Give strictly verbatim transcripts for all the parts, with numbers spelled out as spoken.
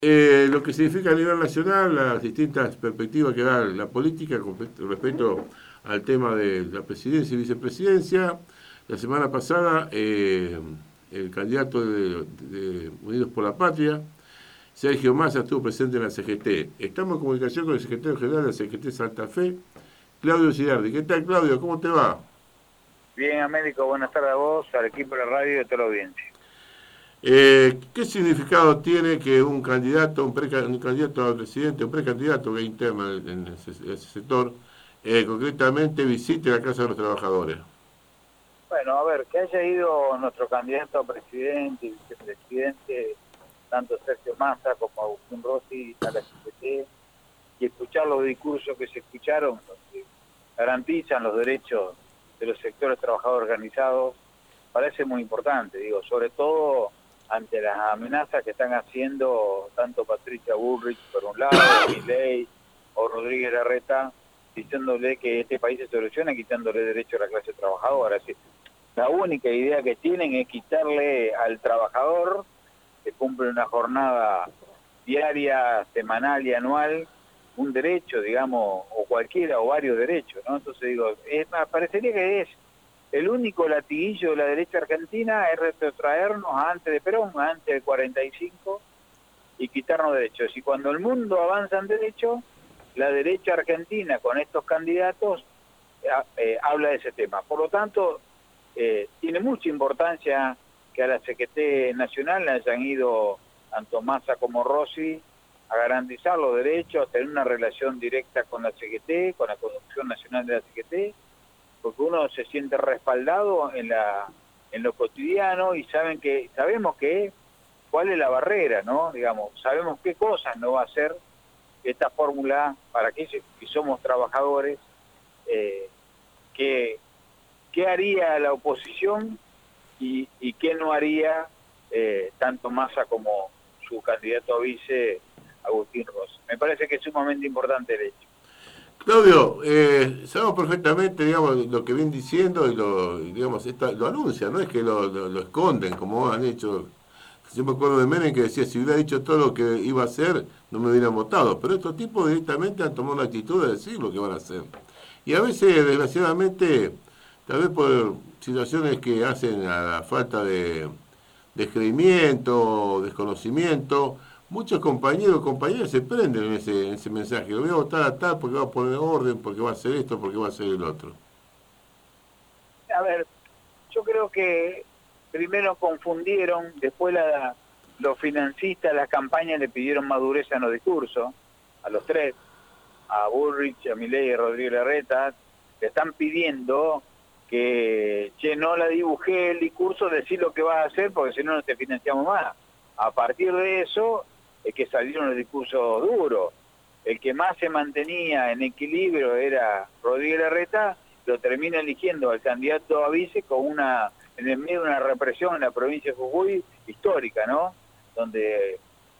Eh, lo que significa a nivel nacional, las distintas perspectivas que da la política con respecto al tema de la presidencia y vicepresidencia. La semana pasada, eh, el candidato de, de Unidos por la Patria, Sergio Massa, estuvo presente en la C G T. Estamos en comunicación con el secretario general de la C G T Santa Fe, Claudio Girardi. ¿Qué tal, Claudio? ¿Cómo te va? Bien, Américo, buenas tardes a vos, al equipo de la radio y a toda la audiencia. Eh, ¿Qué significado tiene que un candidato, un, preca, un candidato a presidente, un precandidato que interna en ese, ese sector, eh, concretamente visite la Casa de los Trabajadores? Bueno, a ver, que haya ido nuestro candidato a presidente y vicepresidente, tanto Sergio Massa como Agustín Rossi, a la C G T, y escuchar los discursos que se escucharon, que garantizan los derechos de los sectores trabajadores organizados, parece muy importante, digo, sobre todo ante las amenazas que están haciendo tanto Patricia Bullrich por un lado, Milei o Rodríguez Larreta, diciéndole que este país se soluciona quitándole derecho a la clase trabajadora. Es decir, la única idea que tienen es quitarle al trabajador, que cumple una jornada diaria, semanal y anual, un derecho, digamos, o cualquiera, o varios derechos, ¿no? Entonces digo, es, parecería que es el único latiguillo de la derecha argentina es retrotraernos a antes de Perón, a antes del cuarenta y cinco, y quitarnos derechos. Y cuando el mundo avanza en derecho, la derecha argentina con estos candidatos eh, eh, habla de ese tema. Por lo tanto, eh, tiene mucha importancia que a la C G T Nacional le hayan ido tanto Massa como Rossi a garantizar los derechos, a tener una relación directa con la C G T, con la conducción nacional de la C G T, porque uno se siente respaldado en la en lo cotidiano y saben que sabemos que cuál es la barrera, ¿no? Digamos, sabemos qué cosas no va a hacer esta fórmula para aquellos que somos trabajadores, eh, que qué haría la oposición y, y qué no haría eh, tanto Massa como su candidato a vice, Agustín Rossi. Me parece que es sumamente importante el hecho. Claudio, eh, sabemos perfectamente, digamos, lo que vienen diciendo y lo, digamos, esta, lo anuncian, no es que lo, lo, lo esconden como han hecho. Yo me acuerdo de Menem que decía, si hubiera dicho todo lo que iba a hacer, no me hubieran votado. Pero estos tipos directamente han tomado la actitud de decir lo que van a hacer. Y a veces, desgraciadamente, tal vez por situaciones que hacen a la falta de descreimiento, desconocimiento, muchos compañeros o compañeras se prenden en ese, en ese mensaje. Lo voy a votar a tal porque va a poner orden, porque va a hacer esto, porque va a hacer el otro. A ver, yo creo que primero confundieron, después la, los financistas, las campañas le pidieron madurez en los discursos, a los tres, a Bullrich, a Milei y a Rodríguez Larreta, le están pidiendo que, che, no la dibujé el discurso, decir lo que vas a hacer, porque si no, no te financiamos más. A partir de eso, es que salieron los discursos duros. El que más se mantenía en equilibrio era Rodríguez Larreta, lo termina eligiendo al candidato a vice con una, en el medio de una represión en la provincia de Jujuy histórica, ¿no? Donde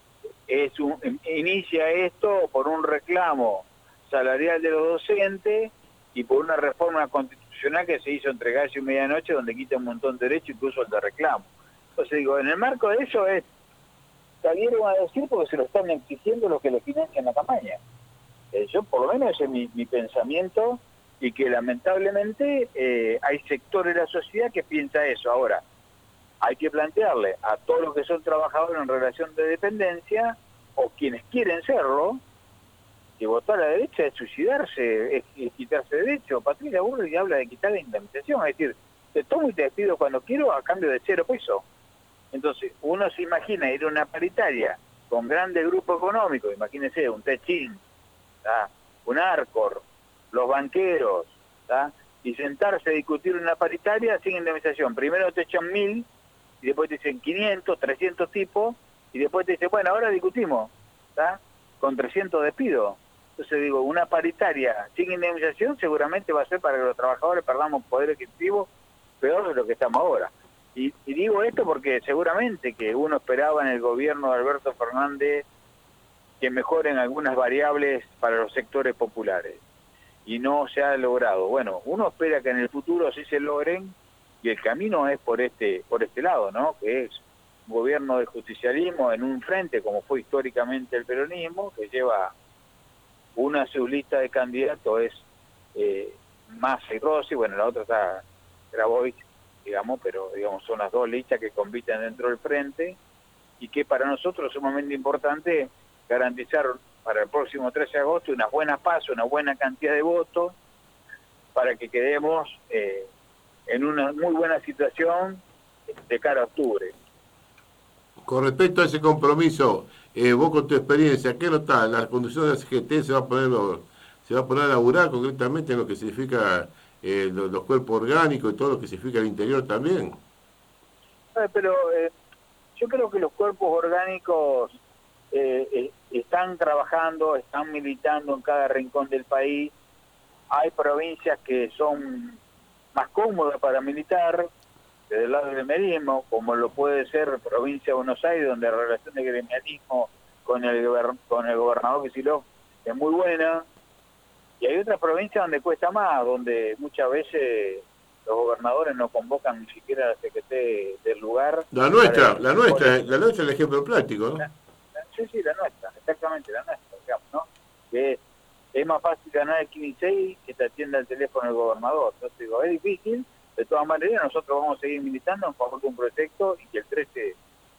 es un, inicia esto por un reclamo salarial de los docentes y por una reforma constitucional que se hizo entre gallo y medianoche, donde quita un montón de derechos, incluso el de reclamo. Entonces digo, en el marco de eso es, salieron a decir porque se lo están exigiendo los que le financian la campaña. Eh, yo por lo menos ese es mi, mi pensamiento, y que lamentablemente eh, hay sectores de la sociedad que piensa eso. Ahora, hay que plantearle a todos los que son trabajadores en relación de dependencia, o quienes quieren serlo, que votar a la derecha es suicidarse, es, es quitarse derecho. Patricia Bullrich habla de quitar la indemnización, es decir, te tomo y te despido cuando quiero a cambio de cero pesos. Entonces, uno se imagina ir a una paritaria con grandes grupos económicos, imagínense, un Techín, ¿tá? Un Arcor, los banqueros, ¿tá? Y sentarse a discutir una paritaria sin indemnización. Primero te echan mil, y después te dicen quinientos, trescientos tipos, y después te dicen, bueno, ahora discutimos, ¿tá? Con trescientos despidos. Entonces digo, una paritaria sin indemnización seguramente va a ser para que los trabajadores perdamos poder adquisitivo peor de lo que estamos ahora. Y, y digo esto porque seguramente que uno esperaba en el gobierno de Alberto Fernández que mejoren algunas variables para los sectores populares, y no se ha logrado. Bueno, uno espera que en el futuro sí se logren, y el camino es por este por este lado, ¿no? Que es gobierno de justicialismo en un frente, como fue históricamente el peronismo, que lleva una de sus listas de candidatos es eh, Massa y Rossi, bueno, la otra está Grabois, digamos, pero digamos son las dos listas que compiten dentro del frente, y que para nosotros es sumamente importante garantizar para el próximo trece de agosto unas buenas pasos, una buena cantidad de votos, para que quedemos eh, en una muy buena situación de cara a octubre. Con respecto a ese compromiso, eh, vos con tu experiencia, ¿qué notás? La conducción de la C G T se va a poner, se va a poner a laburar concretamente en lo que significa eh, los, los cuerpos orgánicos y todo lo que significa el interior también. Eh, pero eh, yo creo que los cuerpos orgánicos eh, eh, están trabajando, están militando en cada rincón del país. Hay provincias que son más cómodas para militar, desde el lado del gremialismo, como lo puede ser provincia de Buenos Aires, donde la relación de gremialismo con el, con el gobernador Kicillof es muy buena, y hay otras provincias donde cuesta más, donde muchas veces los gobernadores no convocan ni siquiera a la C G T del lugar. La nuestra, la nuestra, la nuestra es el ejemplo práctico, ¿no? La, la, sí, sí, la nuestra, exactamente la nuestra, digamos, ¿no? Que es, es más fácil ganar el quince y seis que te atienda el teléfono el gobernador. Entonces digo, es difícil. De todas maneras, nosotros vamos a seguir militando en favor de un proyecto y que el trece,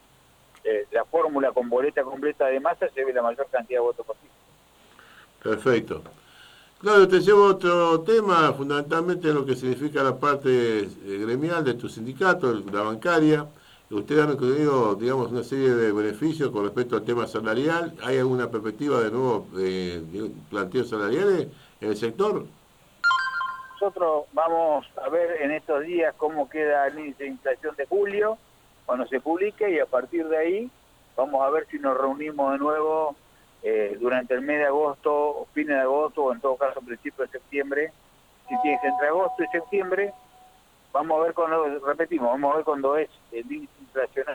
eh, la fórmula con boleta completa de Massa, lleve la mayor cantidad de votos posible. Perfecto. Claro, te llevo otro tema, fundamentalmente en lo que significa la parte eh, gremial de tu sindicato, la bancaria. Ustedes han tenido, digamos, una serie de beneficios con respecto al tema salarial. ¿Hay alguna perspectiva de nuevo eh, planteos salariales en el sector? Nosotros vamos a ver en estos días cómo queda el índice de inflación de julio, cuando se publique, y a partir de ahí vamos a ver si nos reunimos de nuevo eh, durante el mes de agosto, o fines de agosto, o en todo caso principios de septiembre. Si tienes entre agosto y septiembre, vamos a ver cuando, repetimos, vamos a ver cuándo es el índice inflacional.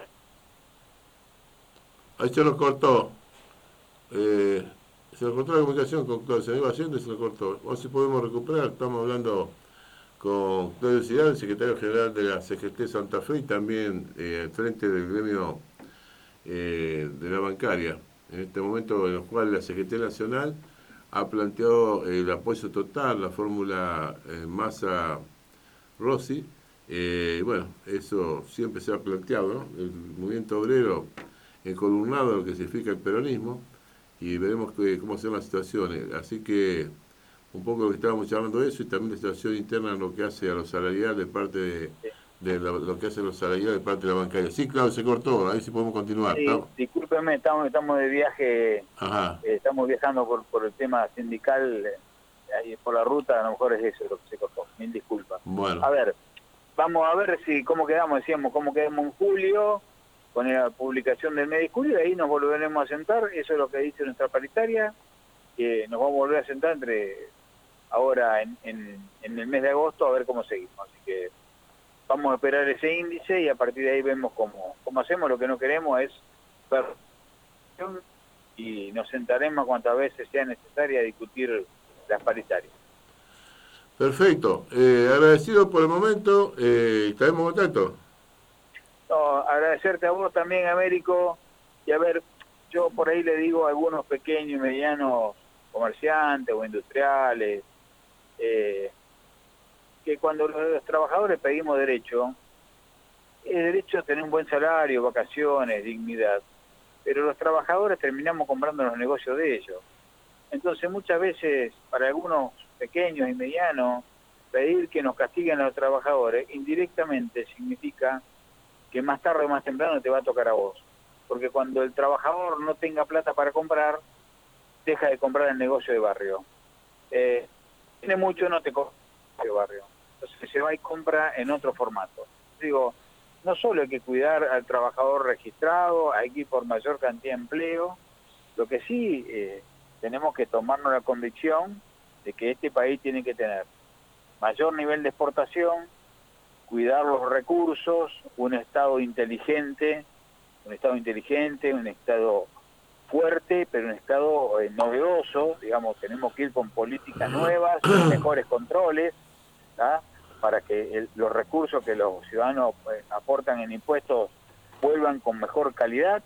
Ahí se lo cortó. Eh... Se nos cortó la comunicación con Claudio, se me iba haciendo y se lo cortó. Vamos si podemos recuperar, estamos hablando con Claudio Zidane, el secretario general de la C G T Santa Fe y también eh, al frente del gremio eh, de la bancaria. En este momento en el cual la C G T Nacional ha planteado el apoyo total, la fórmula eh, Massa-Rossi. Eh, bueno, eso siempre se ha planteado, ¿no? El movimiento obrero encolumnado a lo que significa el peronismo. Y veremos que, cómo son las situaciones. Así que un poco lo que estábamos charlando de eso y también la situación interna en lo que hace a los salariales de parte de, de lo, lo que hacen los salariales de parte de la bancaria. Sí, claro, se cortó, a ver si podemos continuar. Sí, discúlpeme, estamos, estamos de viaje, eh, estamos viajando por, por el tema sindical, eh, ahí por la ruta, a lo mejor es eso lo que se cortó, mil disculpas. Bueno. A ver, vamos a ver si cómo quedamos, decíamos, cómo quedamos en julio, con la publicación del mes de julio, ahí nos volveremos a sentar, eso es lo que dice nuestra paritaria, que nos vamos a volver a sentar entre ahora en, en, en el mes de agosto a ver cómo seguimos. Así que vamos a esperar ese índice y a partir de ahí vemos cómo, cómo hacemos. Lo que no queremos es ver y nos sentaremos cuantas veces sea necesaria a discutir las paritarias. Perfecto, eh, agradecido por el momento, eh, estaremos en contacto. No, agradecerte a vos también, Américo, y a ver, yo por ahí le digo a algunos pequeños y medianos comerciantes o industriales, eh, que cuando los, los trabajadores pedimos derecho, el derecho a tener un buen salario, vacaciones, dignidad, pero los trabajadores terminamos comprando los negocios de ellos. Entonces muchas veces para algunos pequeños y medianos, pedir que nos castiguen a los trabajadores indirectamente significa que más tarde o más temprano te va a tocar a vos. Porque cuando el trabajador no tenga plata para comprar, deja de comprar el negocio de barrio. Eh, tiene mucho, no te compra el barrio. Entonces se va y compra en otro formato. Digo, no solo hay que cuidar al trabajador registrado, hay que ir por mayor cantidad de empleo, lo que sí eh, tenemos que tomarnos la convicción de que este país tiene que tener mayor nivel de exportación, cuidar los recursos, un Estado inteligente, un Estado inteligente, un Estado fuerte, pero un Estado eh, novedoso, digamos, tenemos que ir con políticas nuevas, mejores controles, ¿tá? Para que el, los recursos que los ciudadanos eh, aportan en impuestos vuelvan con mejor calidad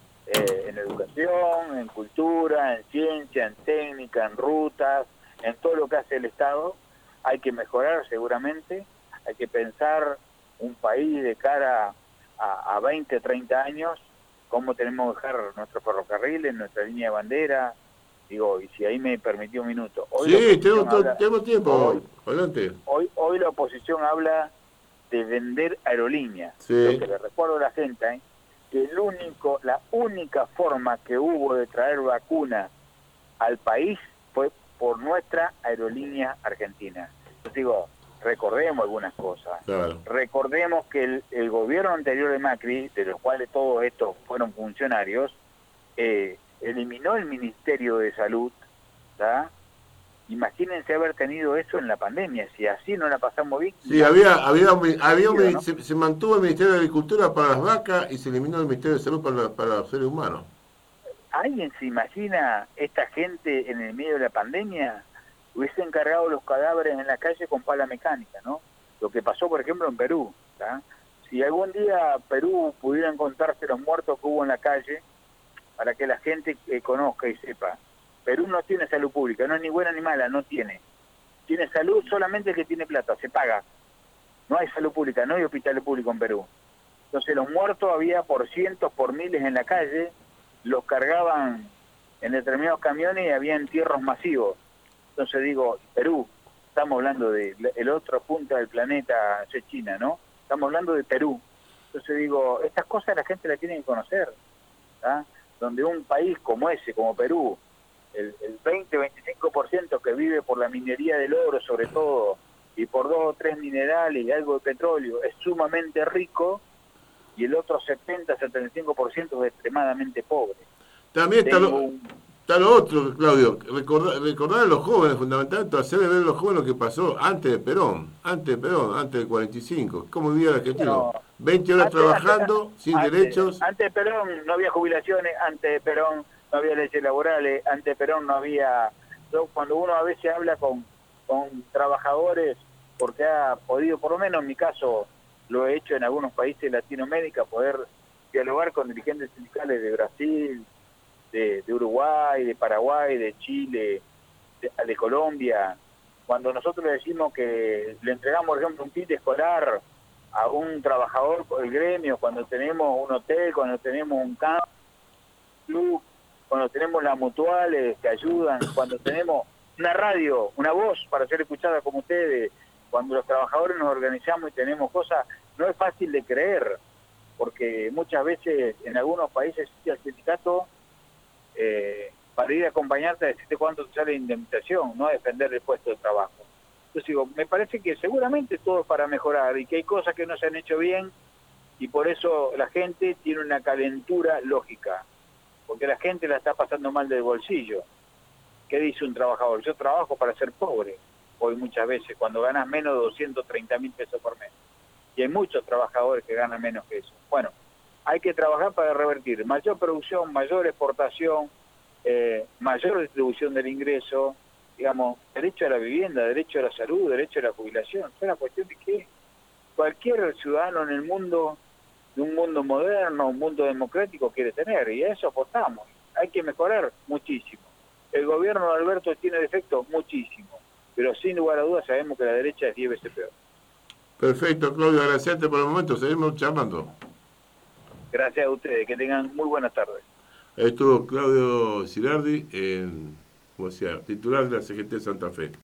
eh, en educación, en cultura, en ciencia, en técnica, en rutas, en todo lo que hace el Estado. Hay que mejorar seguramente, hay que pensar un país de cara a, a veinte, treinta años, cómo tenemos que dejar nuestros ferrocarriles, nuestra línea de bandera. Digo, y si ahí me permitió un minuto. Hoy Sí, tenemos, habla, tenemos tiempo, hoy, adelante. Hoy, hoy la oposición habla de vender aerolíneas. Sí. Lo que le recuerdo a la gente, ¿eh? que el único, la única forma que hubo de traer vacunas al país fue por nuestra aerolínea argentina. Yo digo, recordemos algunas cosas. Claro. Recordemos que el, el gobierno anterior de Macri, de los cuales todos estos fueron funcionarios, eh, eliminó el Ministerio de Salud, ¿tá? Imagínense haber tenido eso en la pandemia, si así no la pasamos bien. Sí, había, había, un- había un- ¿no? se, se mantuvo el Ministerio de Agricultura para las vacas y se eliminó el Ministerio de Salud para, la- para los seres humanos. ¿Alguien se imagina esta gente en el medio de la pandemia? Hubiesen cargado los cadáveres en la calle con pala mecánica, ¿no? Lo que pasó, por ejemplo, en Perú, ¿tá? Si algún día Perú pudiera encontrarse los muertos que hubo en la calle, para que la gente eh, conozca y sepa, Perú no tiene salud pública, no es ni buena ni mala, no tiene. Tiene salud solamente el que tiene plata, se paga. No hay salud pública, no hay hospitales públicos en Perú. Entonces los muertos había por cientos, por miles en la calle, los cargaban en determinados camiones y había entierros masivos. Entonces digo, Perú, estamos hablando de el otro punto del planeta, es China, ¿no? Estamos hablando de Perú. Entonces digo, estas cosas la gente las tiene que conocer, ¿tá? Donde un país como ese, como Perú, el, el veinte, veinticinco por ciento que vive por la minería del oro sobre todo, y por dos o tres minerales y algo de petróleo, es sumamente rico, y el otro setenta, setenta y cinco por ciento es extremadamente pobre. También está Tengo lo, un- está lo otro, Claudio, recordar, recordar a los jóvenes, fundamentalmente, hacerle ver a los jóvenes lo que pasó antes de Perón, antes de Perón, antes del cuarenta y cinco, cómo vivía el argentino. Bueno, veinte horas antes- trabajando, antes- sin antes- derechos. Antes de Perón no había jubilaciones, antes de Perón no había leyes laborales, antes de Perón no había... yo, cuando uno a veces habla con, con trabajadores, porque ha podido, por lo menos en mi caso, lo he hecho en algunos países de Latinoamérica, poder dialogar con dirigentes sindicales de Brasil, de, de Uruguay, de Paraguay, de Chile, de, de Colombia. Cuando nosotros le decimos que le entregamos, por ejemplo, un kit escolar a un trabajador del gremio, cuando tenemos un hotel, cuando tenemos un campo, club, cuando tenemos las mutuales que ayudan, cuando tenemos una radio, una voz para ser escuchada como ustedes, cuando los trabajadores nos organizamos y tenemos cosas, no es fácil de creer, porque muchas veces en algunos países el sindicato eh, para ir a acompañarte a decirte cuánto te sale de indemnización, no a defender el puesto de trabajo. Entonces digo, me parece que seguramente todo es para mejorar y que hay cosas que no se han hecho bien y por eso la gente tiene una calentura lógica, porque la gente la está pasando mal del bolsillo. ¿Qué dice un trabajador? Yo trabajo para ser pobre, hoy muchas veces, cuando ganas menos de doscientos treinta mil pesos por mes. Y hay muchos trabajadores que ganan menos que eso. Bueno, hay que trabajar para revertir mayor producción, mayor exportación, eh, mayor distribución del ingreso, digamos, derecho a la vivienda, derecho a la salud, derecho a la jubilación. Es una cuestión de que cualquier ciudadano en el mundo, de un mundo moderno, un mundo democrático quiere tener, y a eso apostamos. Hay que mejorar muchísimo. El gobierno de Alberto tiene defectos muchísimo, pero sin lugar a dudas sabemos que la derecha es diez veces peor. Perfecto, Claudio, agradecerte por el momento, seguimos charlando. Gracias a ustedes, que tengan muy buenas tardes. Ahí estuvo Claudio Girardi, en, como decía, titular de la C G T Santa Fe.